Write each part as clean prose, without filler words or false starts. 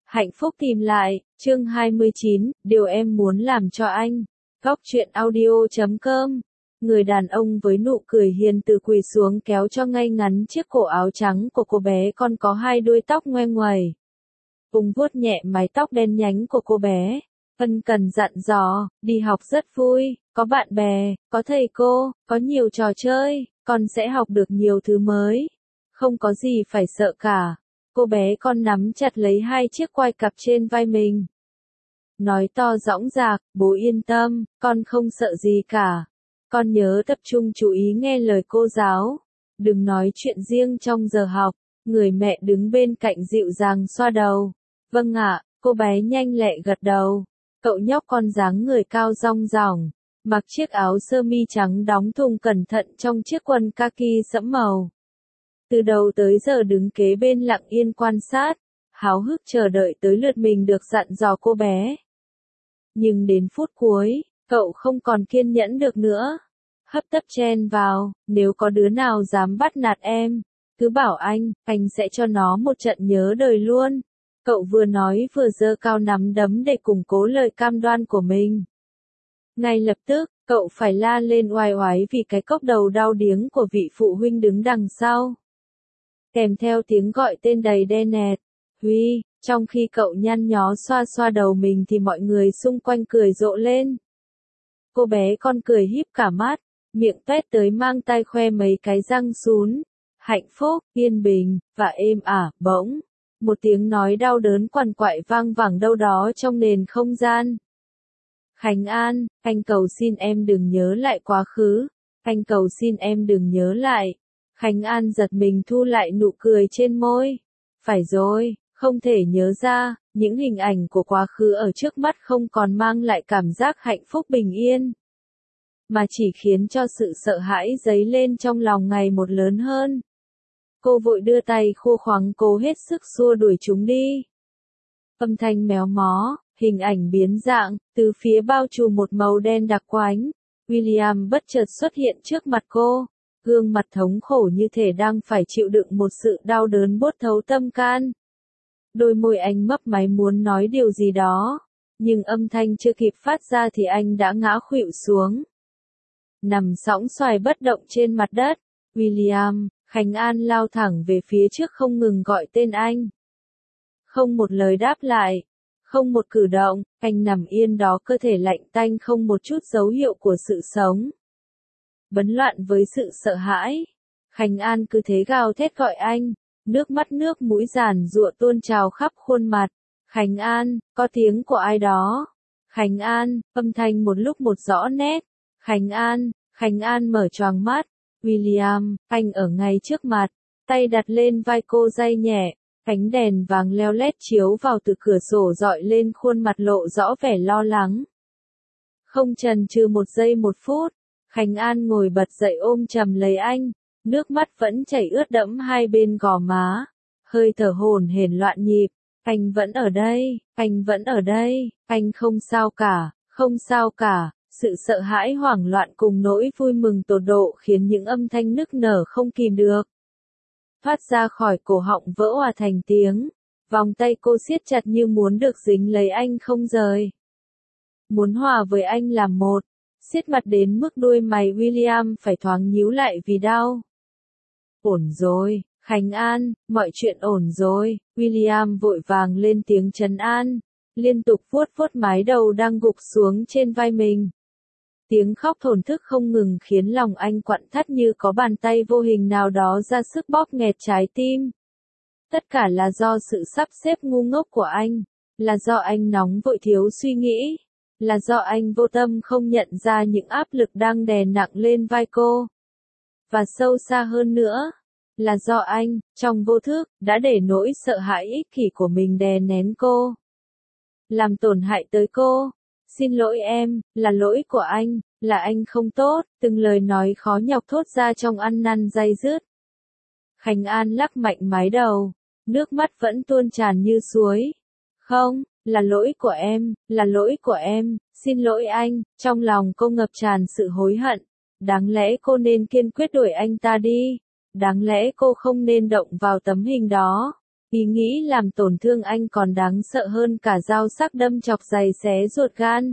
Hạnh phúc tìm lại, chương 29, điều em muốn làm cho anh. Góc truyện audio.com. Người đàn ông với nụ cười hiền từ quỳ xuống kéo cho ngay ngắn chiếc cổ áo trắng của cô bé con có hai đuôi tóc ngoe nguẩy. Vùng vuốt nhẹ mái tóc đen nhánh của cô bé. Ân cần dặn dò, đi học rất vui, có bạn bè, có thầy cô, có nhiều trò chơi, con sẽ học được nhiều thứ mới. Không có gì phải sợ cả. Cô bé con nắm chặt lấy hai chiếc quai cặp trên vai mình. Nói to dõng dạc, bố yên tâm, con không sợ gì cả. Con nhớ tập trung chú ý nghe lời cô giáo. Đừng nói chuyện riêng trong giờ học. Người mẹ đứng bên cạnh dịu dàng xoa đầu. Vâng ạ, cô bé nhanh lẹ gật đầu. Cậu nhóc con dáng người cao rong ròng, mặc chiếc áo sơ mi trắng đóng thùng cẩn thận trong chiếc quần kaki sẫm màu. Từ đầu tới giờ đứng kế bên lặng yên quan sát, háo hức chờ đợi tới lượt mình được dặn dò cô bé. Nhưng đến phút cuối, cậu không còn kiên nhẫn được nữa. Hấp tấp chen vào, nếu có đứa nào dám bắt nạt em, cứ bảo anh sẽ cho nó một trận nhớ đời luôn. Cậu vừa nói vừa giơ cao nắm đấm để củng cố lời cam đoan của mình. Ngay lập tức, cậu phải la lên oai oái vì cái cốc đầu đau điếng của vị phụ huynh đứng đằng sau. Kèm theo tiếng gọi tên đầy đe nẹt, Huy, trong khi cậu nhăn nhó xoa xoa đầu mình thì mọi người xung quanh cười rộ lên. Cô bé con cười híp cả mắt, miệng tuét tới mang tay khoe mấy cái răng sún. Hạnh phúc, yên bình, và êm ả, bỗng. Một tiếng nói đau đớn quằn quại vang vẳng đâu đó trong nền không gian. Khánh An, anh cầu xin em đừng nhớ lại quá khứ. Anh cầu xin em đừng nhớ lại. Khánh An giật mình thu lại nụ cười trên môi. Phải rồi, không thể nhớ ra, những hình ảnh của quá khứ ở trước mắt không còn mang lại cảm giác hạnh phúc bình yên. Mà chỉ khiến cho sự sợ hãi dấy lên trong lòng ngày một lớn hơn. Cô vội đưa tay khô khoắng cố hết sức xua đuổi chúng đi. Âm thanh méo mó, hình ảnh biến dạng, từ phía bao trùm một màu đen đặc quánh. William bất chợt xuất hiện trước mặt cô, gương mặt thống khổ như thể đang phải chịu đựng một sự đau đớn buốt thấu tâm can. Đôi môi anh mấp máy muốn nói điều gì đó, nhưng âm thanh chưa kịp phát ra thì anh đã ngã khuỵu xuống. Nằm sõng soài bất động trên mặt đất, William, Khánh An lao thẳng về phía trước không ngừng gọi tên anh. Không một lời đáp lại, không một cử động, anh nằm yên đó cơ thể lạnh tanh không một chút dấu hiệu của sự sống. Bấn loạn với sự sợ hãi, Khánh An cứ thế gào thét gọi anh, nước mắt nước mũi giàn giụa tuôn trào khắp khuôn mặt. Khánh An, có tiếng của ai đó. Khánh An, âm thanh một lúc một rõ nét. Khánh An mở choàng mắt. William, anh ở ngay trước mặt, tay đặt lên vai cô day nhẹ, ánh đèn vàng leo lét chiếu vào từ cửa sổ dọi lên khuôn mặt lộ rõ vẻ lo lắng. Không chần chừ một giây một phút, Khánh An ngồi bật dậy ôm chầm lấy anh, nước mắt vẫn chảy ướt đẫm hai bên gò má, hơi thở hổn hển loạn nhịp. Anh vẫn ở đây, anh không sao cả, không sao cả. Sự sợ hãi hoảng loạn cùng nỗi vui mừng tột độ khiến những âm thanh nức nở không kìm được thoát ra khỏi cổ họng vỡ òa thành tiếng. Vòng tay cô siết chặt như muốn được dính lấy anh không rời. Muốn hòa với anh làm một, siết mặt đến mức đuôi mày William phải thoáng nhíu lại vì đau. Ổn rồi, Khánh An, mọi chuyện ổn rồi. William vội vàng lên tiếng trấn an, liên tục vuốt vuốt mái đầu đang gục xuống trên vai mình. Tiếng khóc thổn thức không ngừng khiến lòng anh quặn thắt như có bàn tay vô hình nào đó ra sức bóp nghẹt trái tim. Tất cả là do sự sắp xếp ngu ngốc của anh, là do anh nóng vội thiếu suy nghĩ, là do anh vô tâm không nhận ra những áp lực đang đè nặng lên vai cô. Và sâu xa hơn nữa, là do anh, trong vô thức, đã để nỗi sợ hãi ích kỷ của mình đè nén cô. Làm tổn hại tới cô. Xin lỗi em, là lỗi của anh, là anh không tốt, từng lời nói khó nhọc thốt ra trong ăn năn day dứt. Khánh An lắc mạnh mái đầu, nước mắt vẫn tuôn tràn như suối. Không, là lỗi của em, xin lỗi anh, trong lòng cô ngập tràn sự hối hận. Đáng lẽ cô nên kiên quyết đuổi anh ta đi, đáng lẽ cô không nên động vào tấm hình đó. Ý nghĩ làm tổn thương anh còn đáng sợ hơn cả dao sắc đâm chọc giày xé ruột gan.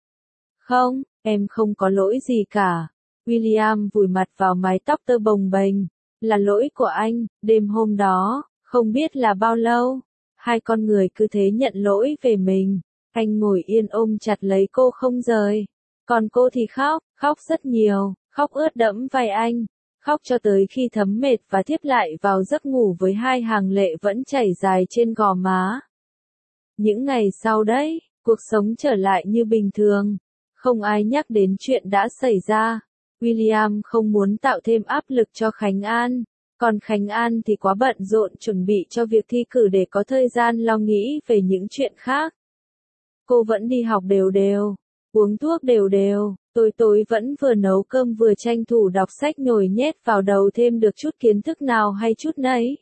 Không, em không có lỗi gì cả. William vùi mặt vào mái tóc tơ bồng bềnh. Là lỗi của anh, đêm hôm đó, không biết là bao lâu. Hai con người cứ thế nhận lỗi về mình. Anh ngồi yên ôm chặt lấy cô không rời. Còn cô thì khóc, khóc rất nhiều, khóc ướt đẫm vai anh. Khóc cho tới khi thấm mệt và thiếp lại vào giấc ngủ với hai hàng lệ vẫn chảy dài trên gò má. Những ngày sau đấy, cuộc sống trở lại như bình thường. Không ai nhắc đến chuyện đã xảy ra. William không muốn tạo thêm áp lực cho Khánh An. Còn Khánh An thì quá bận rộn chuẩn bị cho việc thi cử để có thời gian lo nghĩ về những chuyện khác. Cô vẫn đi học đều đều, uống thuốc đều đều, tối vẫn vừa nấu cơm vừa tranh thủ đọc sách nhồi nhét vào đầu thêm được chút kiến thức nào hay chút nấy.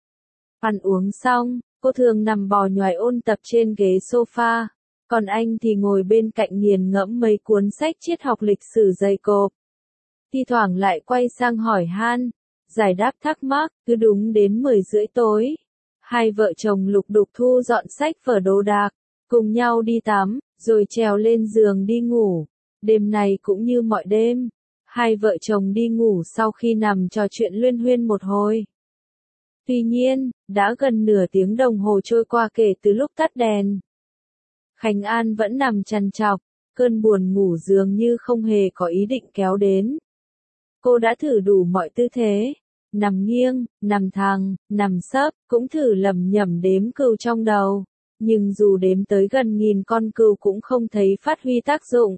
Ăn uống xong, cô thường nằm bò nhoài ôn tập trên ghế sofa, còn anh thì ngồi bên cạnh nghiền ngẫm mấy cuốn sách triết học lịch sử dày cộp. Thi thoảng lại quay sang hỏi han, giải đáp thắc mắc, cứ đúng đến 10 rưỡi tối. Hai vợ chồng lục đục thu dọn sách vở đồ đạc, cùng nhau đi tắm, rồi trèo lên giường đi ngủ. Đêm này cũng như mọi đêm, hai vợ chồng đi ngủ sau khi nằm trò chuyện luyên huyên một hồi. Tuy nhiên, đã gần nửa tiếng đồng hồ trôi qua kể từ lúc tắt đèn. Khánh An vẫn nằm trằn trọc, cơn buồn ngủ dường như không hề có ý định kéo đến. Cô đã thử đủ mọi tư thế, nằm nghiêng, nằm thẳng, nằm sấp, cũng thử lẩm nhẩm đếm cừu trong đầu. Nhưng dù đếm tới gần 1000 con cừu cũng không thấy phát huy tác dụng.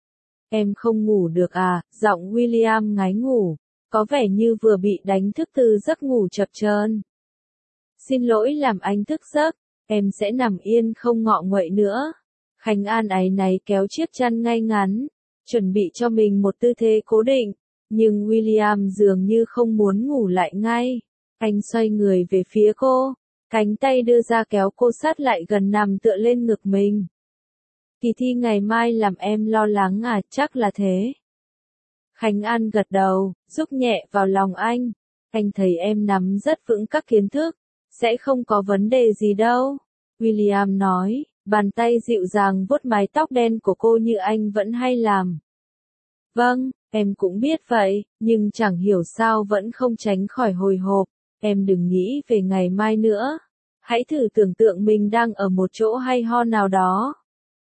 Em không ngủ được à? Giọng William ngái ngủ, có vẻ như vừa bị đánh thức từ giấc ngủ chập chờn. Xin lỗi làm anh thức giấc, em sẽ nằm yên không ngọ nguậy nữa. Khánh An áy náy kéo chiếc chăn ngay ngắn, chuẩn bị cho mình một tư thế cố định, nhưng William dường như không muốn ngủ lại ngay. Anh xoay người về phía cô, cánh tay đưa ra kéo cô sát lại gần nằm tựa lên ngực mình. Kỳ thi ngày mai làm em lo lắng à? Chắc là thế. Khánh An gật đầu, rúc nhẹ vào lòng anh. Anh thấy em nắm rất vững các kiến thức, sẽ không có vấn đề gì đâu. William nói, bàn tay dịu dàng vuốt mái tóc đen của cô như anh vẫn hay làm. Vâng, em cũng biết vậy, nhưng chẳng hiểu sao vẫn không tránh khỏi hồi hộp. Em đừng nghĩ về ngày mai nữa. Hãy thử tưởng tượng mình đang ở một chỗ hay ho nào đó.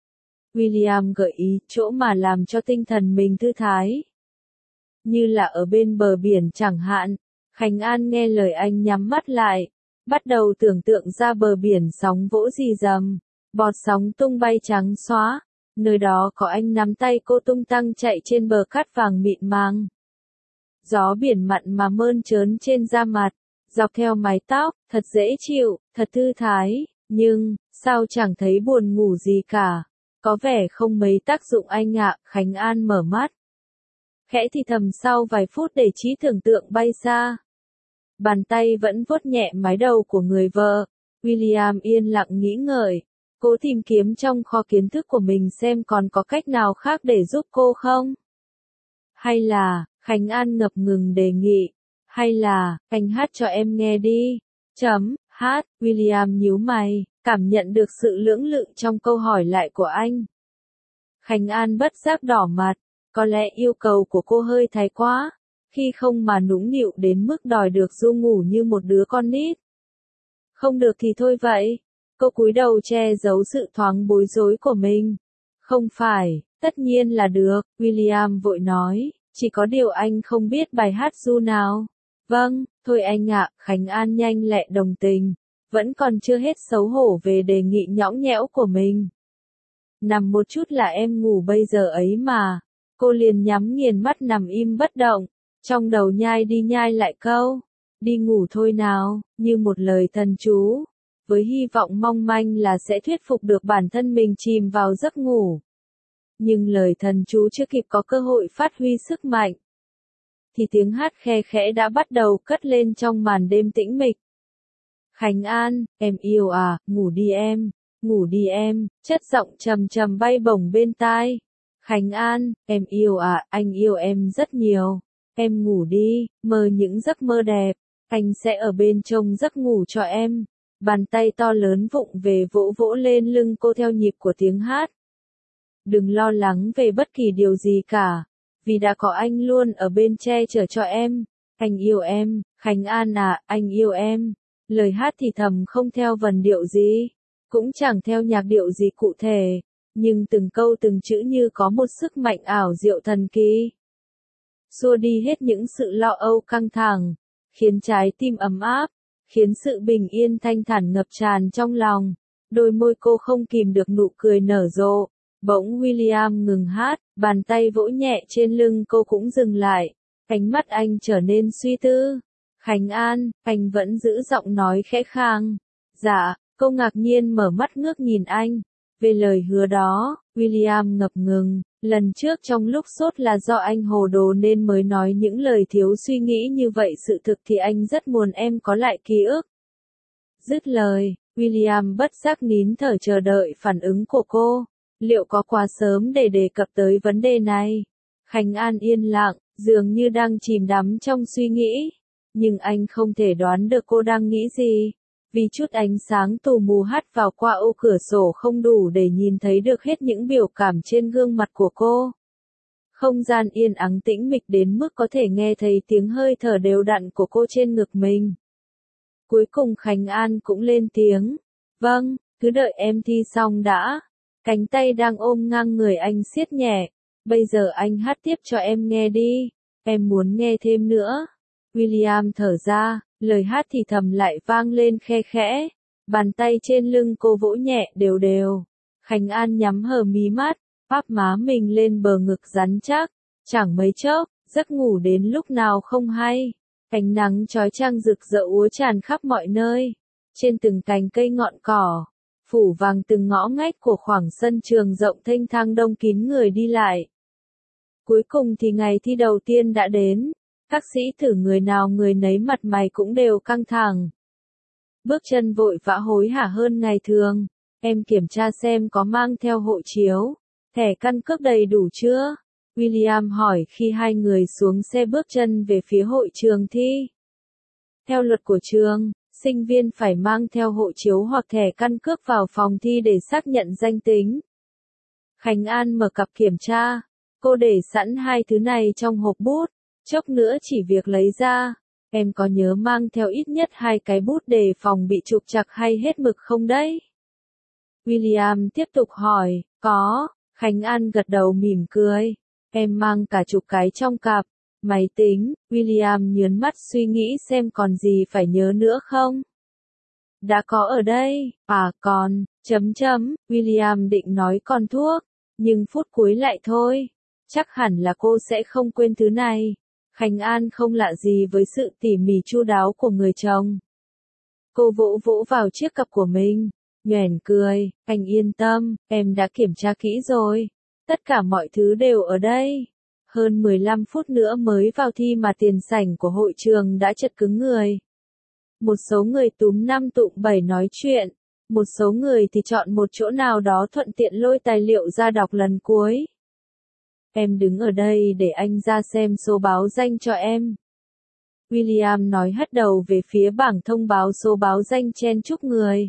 William gợi ý chỗ mà làm cho tinh thần mình thư thái. Như là ở bên bờ biển chẳng hạn. Khánh An nghe lời anh nhắm mắt lại, bắt đầu tưởng tượng ra bờ biển sóng vỗ rì rầm, bọt sóng tung bay trắng xóa. Nơi đó có anh nắm tay cô tung tăng chạy trên bờ cát vàng mịn màng. Gió biển mặn mà mơn trớn trên da mặt, dọc theo mái tóc, thật dễ chịu, thật thư thái, nhưng, sao chẳng thấy buồn ngủ gì cả. Có vẻ không mấy tác dụng anh ạ. Khánh An mở mắt, khẽ thì thầm sau vài phút để trí tưởng tượng bay xa. Bàn tay vẫn vuốt nhẹ mái đầu của người vợ. William yên lặng nghĩ ngợi, cố tìm kiếm trong kho kiến thức của mình xem còn có cách nào khác để giúp cô không. Hay là, Khánh An ngập ngừng đề nghị, hay là, anh hát cho em nghe đi. Hát, William nhíu mày, cảm nhận được sự lưỡng lự trong câu hỏi lại của anh. Khánh An bất giác đỏ mặt, có lẽ yêu cầu của cô hơi thái quá, khi không mà nũng nịu đến mức đòi được ru ngủ như một đứa con nít. Không được thì thôi vậy. Cô cúi đầu che giấu sự thoáng bối rối của mình. Không phải, tất nhiên là được, William vội nói, chỉ có điều anh không biết bài hát ru nào. Vâng, thôi anh ạ. Khánh An nhanh lẹ đồng tình, vẫn còn chưa hết xấu hổ về đề nghị nhõng nhẽo của mình. Nằm một chút là em ngủ bây giờ ấy mà. Cô liền nhắm nghiền mắt nằm im bất động, trong đầu nhai đi nhai lại câu, đi ngủ thôi nào, như một lời thần chú, với hy vọng mong manh là sẽ thuyết phục được bản thân mình chìm vào giấc ngủ. Nhưng lời thần chú chưa kịp có cơ hội phát huy sức mạnh, thì tiếng hát khe khẽ đã bắt đầu cất lên trong màn đêm tĩnh mịch. Khánh An, em yêu à, ngủ đi em, chất giọng trầm trầm bay bổng bên tai. Khánh An, em yêu à, anh yêu em rất nhiều. Em ngủ đi, mơ những giấc mơ đẹp, anh sẽ ở bên trông giấc ngủ cho em. Bàn tay to lớn vụng về vỗ vỗ lên lưng cô theo nhịp của tiếng hát. Đừng lo lắng về bất kỳ điều gì cả, vì đã có anh luôn ở bên che chở cho em. Anh yêu em, Khánh An à, anh yêu em. Lời hát thì thầm không theo vần điệu gì, cũng chẳng theo nhạc điệu gì cụ thể, nhưng từng câu từng chữ như có một sức mạnh ảo diệu thần kỳ. Xua đi hết những sự lo âu căng thẳng, khiến trái tim ấm áp, khiến sự bình yên thanh thản ngập tràn trong lòng. Đôi môi cô không kìm được nụ cười nở rộ. Bỗng William ngừng hát, bàn tay vỗ nhẹ trên lưng cô cũng dừng lại. Ánh mắt anh trở nên suy tư. Khánh An, anh vẫn giữ giọng nói khẽ khàng. Dạ, cô ngạc nhiên mở mắt ngước nhìn anh. Về lời hứa đó, William ngập ngừng. Lần trước trong lúc sốt là do anh hồ đồ nên mới nói những lời thiếu suy nghĩ như vậy, sự thực thì anh rất muốn em có lại ký ức. Dứt lời, William bất giác nín thở chờ đợi phản ứng của cô. Liệu có quá sớm để đề cập tới vấn đề này? Khánh An yên lặng, dường như đang chìm đắm trong suy nghĩ. Nhưng anh không thể đoán được cô đang nghĩ gì. Vì chút ánh sáng tù mù hắt vào qua ô cửa sổ không đủ để nhìn thấy được hết những biểu cảm trên gương mặt của cô. Không gian yên ắng tĩnh mịch đến mức có thể nghe thấy tiếng hơi thở đều đặn của cô trên ngực mình. Cuối cùng Khánh An cũng lên tiếng. Vâng, cứ đợi em thi xong đã. Cánh tay đang ôm ngang người anh siết nhẹ. Bây giờ anh hát tiếp cho em nghe đi. Em muốn nghe thêm nữa. William thở ra, lời hát thì thầm lại vang lên khe khẽ. Bàn tay trên lưng cô vỗ nhẹ đều đều. Khánh An nhắm hờ mí mắt, áp má mình lên bờ ngực rắn chắc. Chẳng mấy chốc, giấc ngủ đến lúc nào không hay. Ánh nắng chói chang rực rỡ úa tràn khắp mọi nơi. Trên từng cành cây ngọn cỏ, phủ vàng từng ngõ ngách của khoảng sân trường rộng thênh thang đông kín người đi lại. Cuối cùng thì ngày thi đầu tiên đã đến. Các sĩ thử người nào người nấy mặt mày cũng đều căng thẳng. Bước chân vội vã hối hả hơn ngày thường. Em kiểm tra xem có mang theo hộ chiếu, thẻ căn cước đầy đủ chưa? William hỏi khi hai người xuống xe bước chân về phía hội trường thi. Theo luật của trường, sinh viên phải mang theo hộ chiếu hoặc thẻ căn cước vào phòng thi để xác nhận danh tính. Khánh An mở cặp kiểm tra. Cô để sẵn hai thứ này trong hộp bút. Chốc nữa chỉ việc lấy ra. Em có nhớ mang theo ít nhất 2 cái bút đề phòng bị trục trặc hay hết mực không đấy? William tiếp tục hỏi. Có. Khánh An gật đầu mỉm cười. Em mang cả chục cái trong cặp. Máy tính. William nhớn mắt suy nghĩ xem còn gì phải nhớ nữa không? Đã có ở đây. À còn. William định nói còn thuốc. Nhưng phút cuối lại thôi. Chắc hẳn là cô sẽ không quên thứ này. Khánh An không lạ gì với sự tỉ mỉ chu đáo của người chồng. Cô vỗ vỗ vào chiếc cặp của mình, nhoẻn cười. Anh yên tâm, em đã kiểm tra kỹ rồi. Tất cả mọi thứ đều ở đây. Hơn 15 phút nữa mới vào thi mà tiền sảnh của hội trường đã chật cứng người. Một số người túm 5 tụm 7 nói chuyện. Một số người thì chọn một chỗ nào đó thuận tiện lôi tài liệu ra đọc lần cuối. Em đứng ở đây để anh ra xem số báo danh cho em. William nói hất đầu về phía bảng thông báo số báo danh chen chúc người.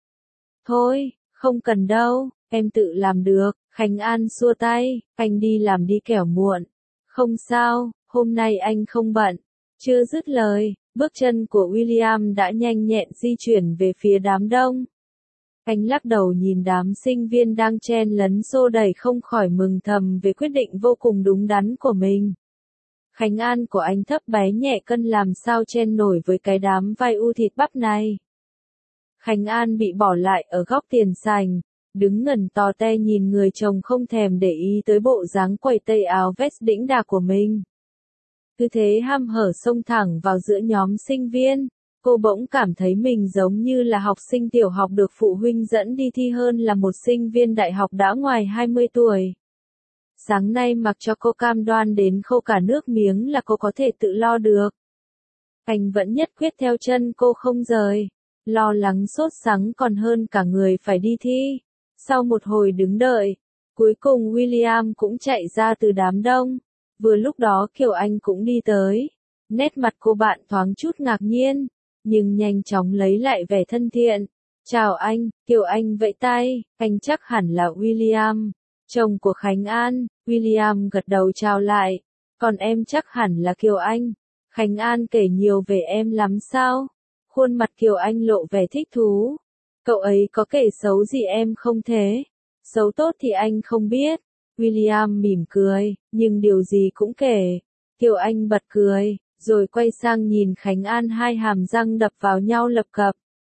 Thôi, không cần đâu, em tự làm được. Khánh An xua tay, anh đi làm đi kẻo muộn. Không sao, hôm nay anh không bận. Chưa dứt lời, bước chân của William đã nhanh nhẹn di chuyển về phía đám đông. Anh lắc đầu nhìn đám sinh viên đang chen lấn xô đẩy không khỏi mừng thầm về quyết định vô cùng đúng đắn của mình. Khánh An của anh thấp bé nhẹ cân làm sao chen nổi với cái đám vai u thịt bắp này. Khánh An bị bỏ lại ở góc tiền sảnh, đứng ngẩn tò te nhìn người chồng không thèm để ý tới bộ dáng quầy tây áo vest đĩnh đạc của mình. Cứ thế ham hở xông thẳng vào giữa nhóm sinh viên. Cô bỗng cảm thấy mình giống như là học sinh tiểu học được phụ huynh dẫn đi thi hơn là một sinh viên đại học đã ngoài 20 tuổi. Sáng nay mặc cho cô cam đoan đến khô cả nước miếng là cô có thể tự lo được. Anh vẫn nhất quyết theo chân cô không rời. Lo lắng sốt sắng còn hơn cả người phải đi thi. Sau một hồi đứng đợi, cuối cùng William cũng chạy ra từ đám đông. Vừa lúc đó Kiều Anh cũng đi tới. Nét mặt cô bạn thoáng chút ngạc nhiên. nhưng nhanh chóng lấy lại vẻ thân thiện. Chào anh, Kiều Anh vẫy tay, anh chắc hẳn là William, chồng của Khánh An. William gật đầu chào lại, còn em chắc hẳn là Kiều Anh. Khánh An kể nhiều về em lắm sao? Khuôn mặt Kiều Anh lộ vẻ thích thú. Cậu ấy có kể xấu gì em không thế? Xấu tốt thì anh không biết. William mỉm cười, nhưng điều gì cũng kể. Kiều Anh bật cười, rồi quay sang nhìn Khánh An, hai hàm răng đập vào nhau lập cập.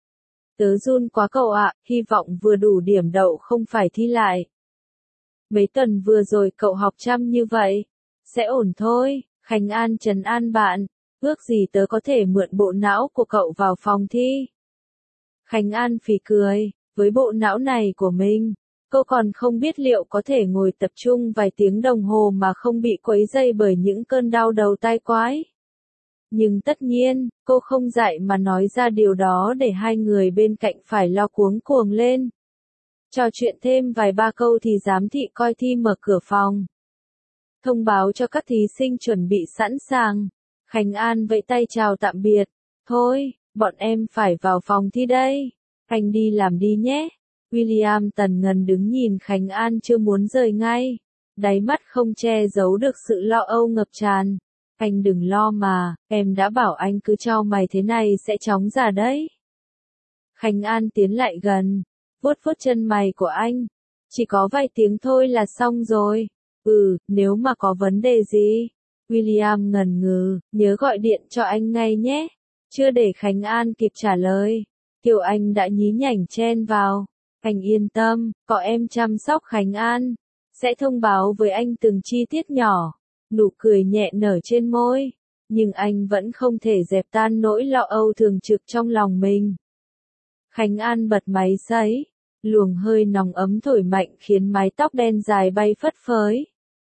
Tớ run quá cậu ạ, hy vọng vừa đủ điểm đậu không phải thi lại. Mấy tuần vừa rồi cậu học chăm như vậy, sẽ ổn thôi. Khánh An trấn an bạn, ước gì tớ có thể mượn bộ não của cậu vào phòng thi. Khánh An phì cười, với bộ não này của mình, cô còn không biết liệu có thể ngồi tập trung vài tiếng đồng hồ mà không bị quấy dây bởi những cơn đau đầu tai quái. Nhưng tất nhiên, cô không dạy mà nói ra điều đó để hai người bên cạnh phải lo cuống cuồng lên. Trò chuyện thêm vài ba câu thì giám thị coi thi mở cửa phòng. Thông báo cho các thí sinh chuẩn bị sẵn sàng. Khánh An vẫy tay chào tạm biệt. Thôi, bọn em phải vào phòng thi đây. Anh đi làm đi nhé. William tần ngần đứng nhìn Khánh An chưa muốn rời ngay. Đáy mắt không che giấu được sự lo âu ngập tràn. Anh đừng lo mà, em đã bảo anh cứ cho mày thế này sẽ chóng già đấy. Khánh An tiến lại gần, vuốt vuốt chân mày của anh. Chỉ có vài tiếng thôi là xong rồi. Nếu mà có vấn đề gì? William ngần ngừ, nhớ gọi điện cho anh ngay nhé. Chưa để Khánh An kịp trả lời, Kiều Anh đã nhí nhảnh chen vào. Anh yên tâm, có em chăm sóc Khánh An. Sẽ thông báo với anh từng chi tiết nhỏ. Nụ cười nhẹ nở trên môi. Nhưng anh vẫn không thể dẹp tan nỗi lo âu thường trực trong lòng mình. Khánh An bật máy sấy. Luồng hơi nóng ấm thổi mạnh khiến mái tóc đen dài bay phất phới.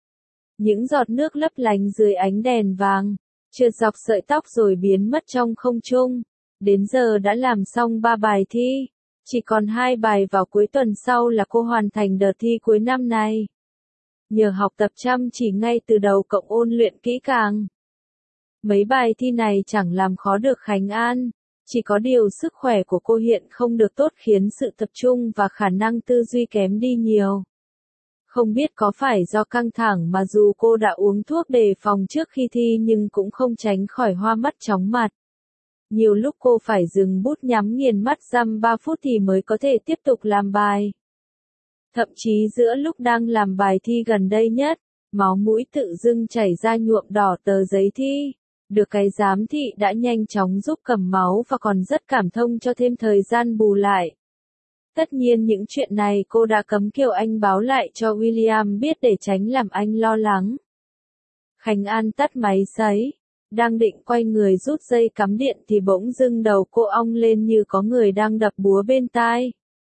Những giọt nước lấp lánh dưới ánh đèn vàng, trượt dọc sợi tóc rồi biến mất trong không trung. Đến giờ đã làm xong 3 bài thi, chỉ còn 2 bài vào cuối tuần sau là cô hoàn thành đợt thi cuối năm này. Nhờ học tập chăm chỉ ngay từ đầu cộng ôn luyện kỹ càng. Mấy bài thi này chẳng làm khó được Khánh An, chỉ có điều sức khỏe của cô hiện không được tốt khiến sự tập trung và khả năng tư duy kém đi nhiều. Không biết có phải do căng thẳng mà dù cô đã uống thuốc đề phòng trước khi thi nhưng cũng không tránh khỏi hoa mắt chóng mặt. Nhiều lúc cô phải dừng bút nhắm nghiền mắt dăm 3 phút thì mới có thể tiếp tục làm bài. Thậm chí giữa lúc đang làm bài thi gần đây nhất, máu mũi tự dưng chảy ra nhuộm đỏ tờ giấy thi. Được cái giám thị đã nhanh chóng giúp cầm máu và còn rất cảm thông cho thêm thời gian bù lại. Tất nhiên những chuyện này cô đã cấm Kiều Anh báo lại cho William biết để tránh làm anh lo lắng. Khánh An tắt máy sấy, đang định quay người rút dây cắm điện thì bỗng dưng đầu cô ong lên như có người đang đập búa bên tai.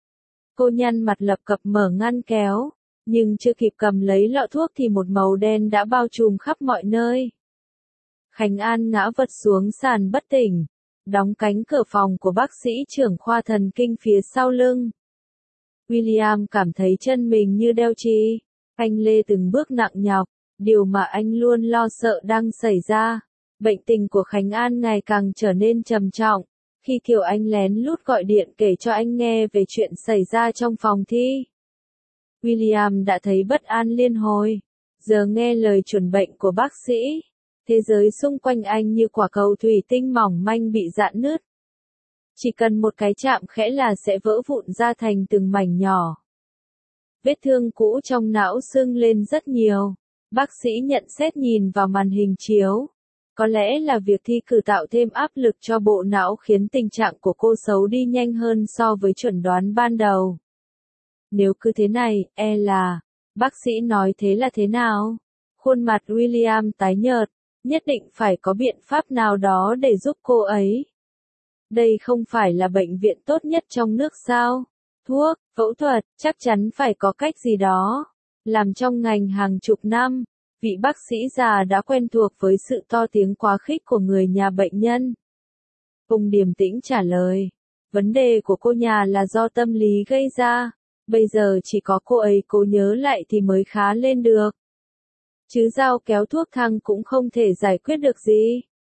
Cô nhăn mặt lập cập mở ngăn kéo, nhưng chưa kịp cầm lấy lọ thuốc thì một màu đen đã bao trùm khắp mọi nơi. Khánh An ngã vật xuống sàn bất tỉnh, đóng cánh cửa phòng của bác sĩ trưởng khoa thần kinh phía sau lưng. William cảm thấy chân mình như đeo chì. Anh lê từng bước nặng nhọc, điều mà anh luôn lo sợ đang xảy ra. Bệnh tình của Khánh An ngày càng trở nên trầm trọng. Khi Kiều Anh lén lút gọi điện kể cho anh nghe về chuyện xảy ra trong phòng thi, William đã thấy bất an liên hồi. Giờ nghe lời chuẩn bệnh của bác sĩ, thế giới xung quanh anh như quả cầu thủy tinh mỏng manh bị rạn nứt. Chỉ cần một cái chạm khẽ là sẽ vỡ vụn ra thành từng mảnh nhỏ. Vết thương cũ trong não sưng lên rất nhiều. Bác sĩ nhận xét nhìn vào màn hình chiếu. Có lẽ là việc thi cử tạo thêm áp lực cho bộ não khiến tình trạng của cô xấu đi nhanh hơn so với chuẩn đoán ban đầu. Nếu cứ thế này, bác sĩ nói thế là thế nào? Khuôn mặt William tái nhợt, nhất định phải có biện pháp nào đó để giúp cô ấy. Đây không phải là bệnh viện tốt nhất trong nước sao? Thuốc, phẫu thuật, chắc chắn phải có cách gì đó. Làm trong ngành hàng chục năm, vị bác sĩ già đã quen thuộc với sự to tiếng quá khích của người nhà bệnh nhân. Ông điềm tĩnh trả lời, vấn đề của cô nhà là do tâm lý gây ra, bây giờ chỉ có cô ấy cố nhớ lại thì mới khá lên được. Chứ dao kéo thuốc thang cũng không thể giải quyết được gì.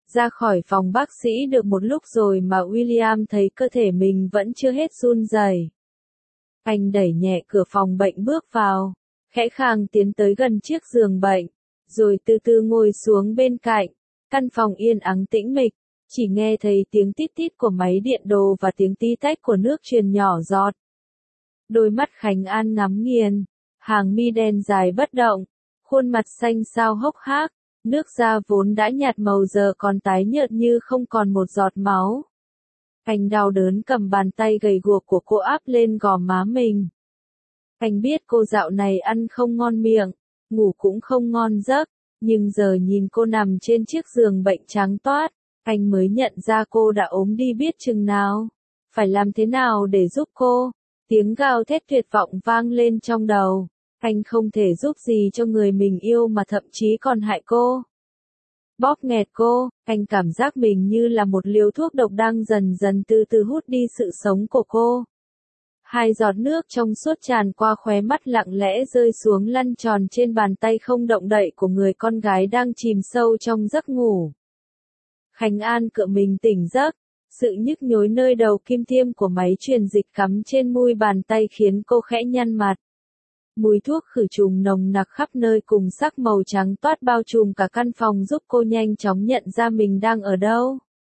Ra khỏi phòng bác sĩ được một lúc rồi mà William thấy cơ thể mình vẫn chưa hết run rẩy. Anh đẩy nhẹ cửa phòng bệnh bước vào, khẽ khàng tiến tới gần chiếc giường bệnh, rồi từ từ ngồi xuống bên cạnh. Căn phòng yên ắng tĩnh mịch, chỉ nghe thấy tiếng tít tít của máy điện đồ và tiếng tí tách của nước truyền nhỏ giọt. Đôi mắt Khánh An ngắm nghiền, hàng mi đen dài bất động, khuôn mặt xanh xao hốc hác, nước da vốn đã nhạt màu giờ còn tái nhợt như không còn một giọt máu. Anh đau đớn cầm bàn tay gầy guộc của cô áp lên gò má mình. Anh biết cô dạo này ăn không ngon miệng, ngủ cũng không ngon giấc, nhưng giờ nhìn cô nằm trên chiếc giường bệnh trắng toát, anh mới nhận ra cô đã ốm đi biết chừng nào. Phải làm thế nào để giúp cô? Tiếng gào thét tuyệt vọng vang lên trong đầu. Anh không thể giúp gì cho người mình yêu mà thậm chí còn hại cô. Bóp nghẹt cô, anh cảm giác mình như là một liều thuốc độc đang dần dần từ từ hút đi sự sống của cô. Hai giọt nước trong suốt tràn qua khóe mắt lặng lẽ rơi xuống lăn tròn trên bàn tay không động đậy của người con gái đang chìm sâu trong giấc ngủ. Khánh An cựa mình tỉnh giấc, sự nhức nhối nơi đầu kim tiêm của máy truyền dịch cắm trên mu bàn tay khiến cô khẽ nhăn mặt. Mùi thuốc khử trùng nồng nặc khắp nơi cùng sắc màu trắng toát bao trùm cả căn phòng giúp cô nhanh chóng nhận ra mình đang ở đâu.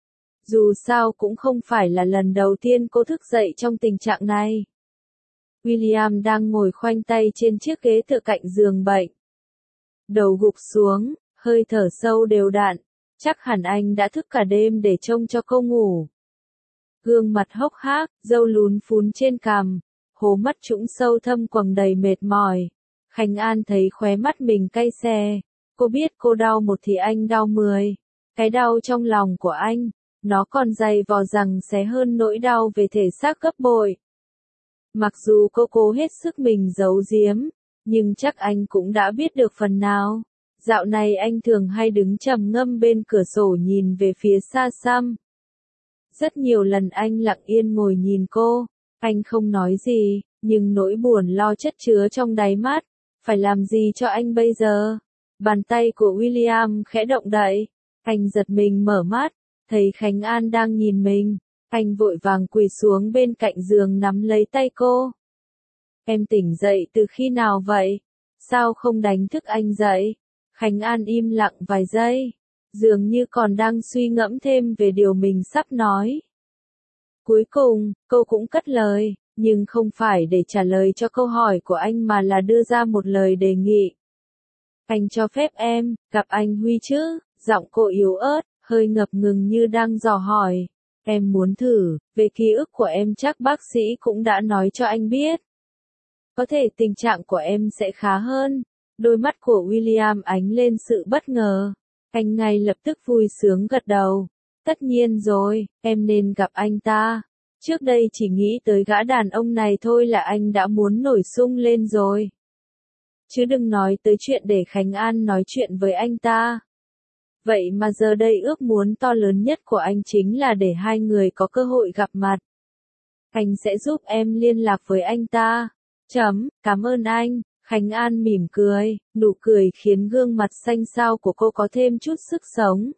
Dù sao cũng không phải là lần đầu tiên cô thức dậy trong tình trạng này. William đang ngồi khoanh tay trên chiếc ghế tựa cạnh giường bệnh. Đầu gục xuống, hơi thở sâu đều đặn, chắc hẳn anh đã thức cả đêm để trông cho cô ngủ. Gương mặt hốc hác, râu lún phún trên cằm, hố mắt trũng sâu thâm quầng đầy mệt mỏi. Khánh An thấy khóe mắt mình cay xè. Cô biết cô đau một thì anh đau 10. Cái đau trong lòng của anh, nó còn dày vò rằng xé hơn nỗi đau về thể xác gấp bội. Mặc dù cô cố hết sức mình giấu giếm, nhưng chắc anh cũng đã biết được phần nào. Dạo này anh thường hay đứng trầm ngâm bên cửa sổ nhìn về phía xa xăm. Rất nhiều lần anh lặng yên ngồi nhìn cô, anh không nói gì, nhưng nỗi buồn lo chất chứa trong đáy mắt. Phải làm gì cho anh bây giờ? Bàn tay của William khẽ động đậy, anh giật mình mở mắt, thấy Khánh An đang nhìn mình. Anh vội vàng quỳ xuống bên cạnh giường nắm lấy tay cô. Em tỉnh dậy từ khi nào vậy? Sao không đánh thức anh dậy? Khánh An im lặng vài giây, dường như còn đang suy ngẫm thêm về điều mình sắp nói. Cuối cùng, cô cũng cất lời, nhưng không phải để trả lời cho câu hỏi của anh mà là đưa ra một lời đề nghị. Anh cho phép em gặp anh Huy chứ? Giọng cô yếu ớt, hơi ngập ngừng như đang dò hỏi. Em muốn thử, về ký ức của em chắc bác sĩ cũng đã nói cho anh biết. Có thể tình trạng của em sẽ khá hơn. Đôi mắt của William ánh lên sự bất ngờ. Anh ngay lập tức vui sướng gật đầu. Tất nhiên rồi, em nên gặp anh ta. Trước đây chỉ nghĩ tới gã đàn ông này thôi là anh đã muốn nổi sung lên rồi. Chứ đừng nói tới chuyện để Khánh An nói chuyện với anh ta. Vậy mà giờ đây ước muốn to lớn nhất của anh chính là để hai người có cơ hội gặp mặt. Anh sẽ giúp em liên lạc với anh ta. Cảm ơn anh. Khánh An mỉm cười, nụ cười khiến gương mặt xanh xao của cô có thêm chút sức sống.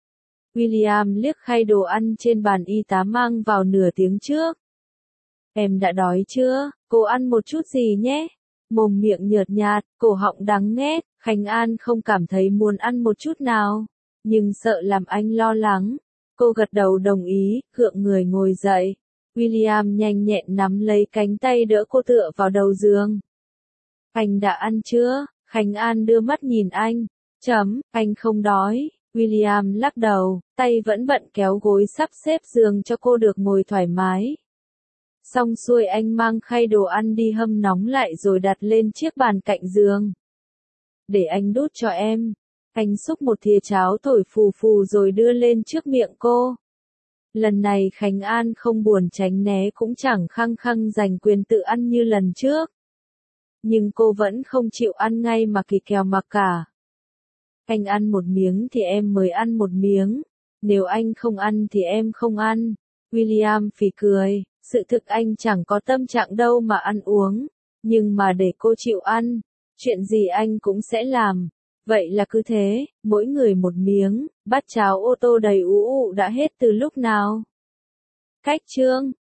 William liếc khay đồ ăn trên bàn y tá mang vào nửa tiếng trước. Em đã đói chưa? Cô ăn một chút gì nhé? Mồm miệng nhợt nhạt, cổ họng đắng nghét, Khánh An không cảm thấy muốn ăn một chút nào, nhưng sợ làm anh lo lắng. Cô gật đầu đồng ý, gượng người ngồi dậy. William nhanh nhẹn nắm lấy cánh tay đỡ cô tựa vào đầu giường. Anh đã ăn chưa? Khánh An đưa mắt nhìn anh. Anh không đói. William lắc đầu, tay vẫn bận kéo gối sắp xếp giường cho cô được ngồi thoải mái. Xong xuôi anh mang khay đồ ăn đi hâm nóng lại rồi đặt lên chiếc bàn cạnh giường. Để anh đút cho em. Anh xúc một thìa cháo thổi phù phù rồi đưa lên trước miệng cô. Lần này Khánh An không buồn tránh né cũng chẳng khăng khăng giành quyền tự ăn như lần trước. Nhưng cô vẫn không chịu ăn ngay mà kỳ kèo mặc cả. Anh ăn một miếng thì em mới ăn một miếng. Nếu anh không ăn thì em không ăn. William phì cười. Sự thực anh chẳng có tâm trạng đâu mà ăn uống. Nhưng mà để cô chịu ăn, chuyện gì anh cũng sẽ làm. Vậy là cứ thế, mỗi người một miếng, bát cháo ô tô đầy ú ụ đã hết từ lúc nào? Khách trương.